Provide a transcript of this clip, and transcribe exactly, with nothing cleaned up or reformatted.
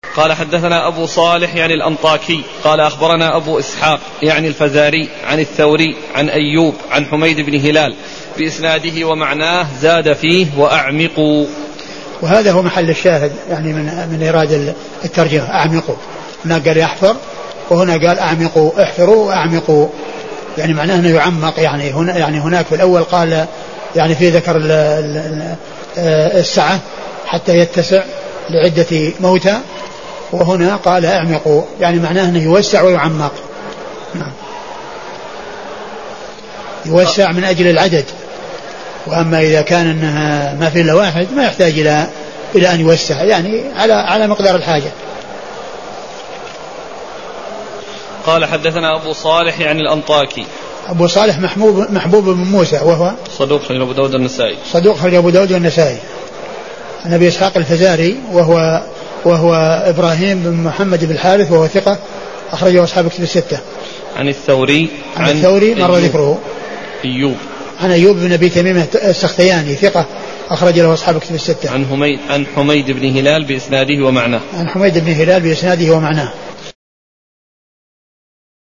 قال حدثنا أبو صالح يعني الأنطاكي قال أخبرنا أبو إسحاق يعني الفزاري عن الثوري عن أيوب عن حميد بن هلال بإسناده ومعناه زاد فيه وأعمقوا. وهذا هو محل الشاهد يعني من من إيراد الترجمة أعمقوا. هنا قال يحفر وهنا قال أعمقوا، احفروا وأعمقوا، يعني معناه أنه يعمق. يعني هنا يعني هناك في الأول قال يعني في ذكر السعة حتى يتسع لعدة موتى، وهنا قال أعمقوا يعني معناه أنه يوسع ويعمق. نعم. يوسع من أجل العدد، وأما إذا كان أنها ما في إلا واحد ما يحتاج إلى إلى أن يوسع، يعني على على مقدار الحاجة. قال حدثنا أبو صالح يعني الأنطاكي. أبو صالح محبوب محبوب بن موسى وهو صدوق خرج أبو داود النسائي. صدوق خرج أبو داود والنسائي. عن أبي إسحاق الفزاري وهو وهو إبراهيم بن محمد بن الحارث وهو ثقة أخرجه أصحاب كتب الستة. عن الثوري عن, عن الثوري مر ذكره. أيوب عن أيوب بن أبي تميم السختياني ثقة أخرج له أصحاب كتب الستة. عن حميد عن حميد بن هلال بإسناده ومعناه. عن حميد بن هلال بإسناده ومعناه.